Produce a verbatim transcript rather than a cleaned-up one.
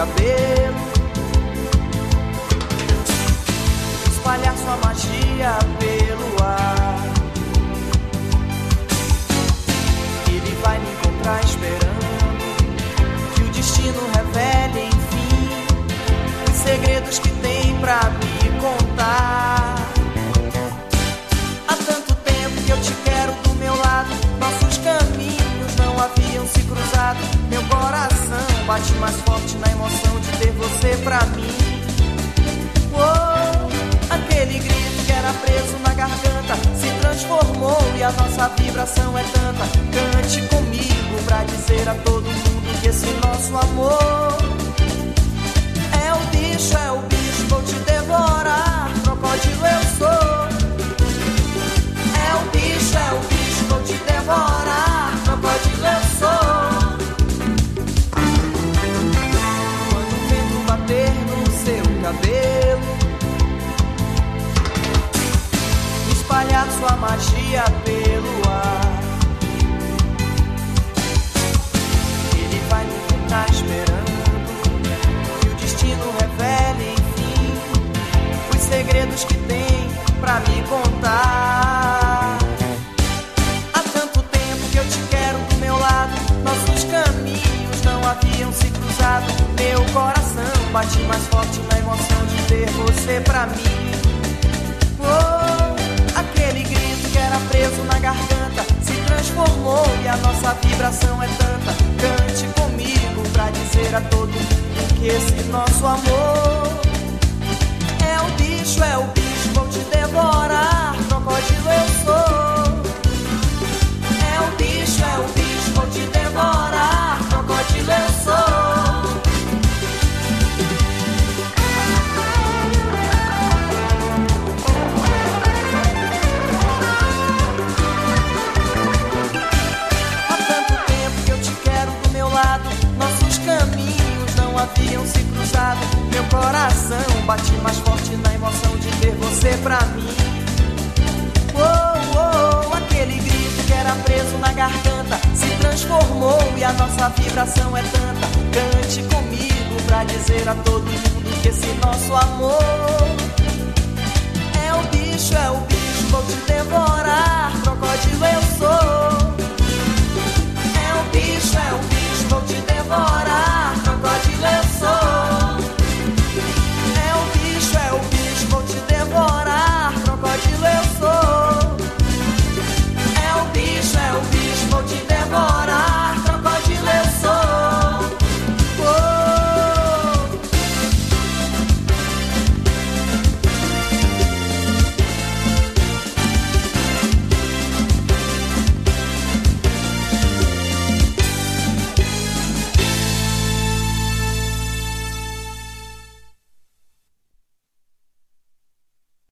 cabelo, espalhar sua magia pelo ar. Ele vai me encontrar esperando que o destino revele, enfim, os segredos que tem pra me contar. Há tanto tempo que eu te quero do meu lado, nossos caminhos não haviam se cruzado. Meu coração bate mais forte na emoção de ter você pra mim. Oh, aquele grito que era preso na garganta se transformou e a nossa vibração é tanta. Cante comigo pra dizer a todo mundo que esse nosso amor é o bicho, é o bicho, vou te devorar, crocodilo eu sou. É o bicho, é o bicho, vou te devorar, crocodilo eu sou. Quando o vento bater no seu cabelo, espalhar sua magia pelo ar, ele vai me encontrar esperando que o destino revele, enfim, os segredos que tem pra me contar. Há tanto tempo que eu te quero do meu lado, nossos caminhos não haviam se cruzado. Meu coração bate mais forte na emoção de ter você pra mim. Oh, aquele grito que era preso na garganta se transformou e a nossa vibração é tanta. Cante comigo pra dizer a todo mundo que esse nosso amor é o bicho, é o bicho, vou te devorar, crocodilo eu sou. É o bicho, é o bicho, vou te devorar, crocodilo eu sou. Nossos caminhos não haviam se cruzado. Meu coração bate mais forte na emoção de ter você pra mim. Oh, oh, aquele grito que era preso na garganta se transformou e a nossa vibração é tanta. Cante comigo pra dizer a todo mundo que esse nosso amor é o bicho, é o bicho, vou te devorar.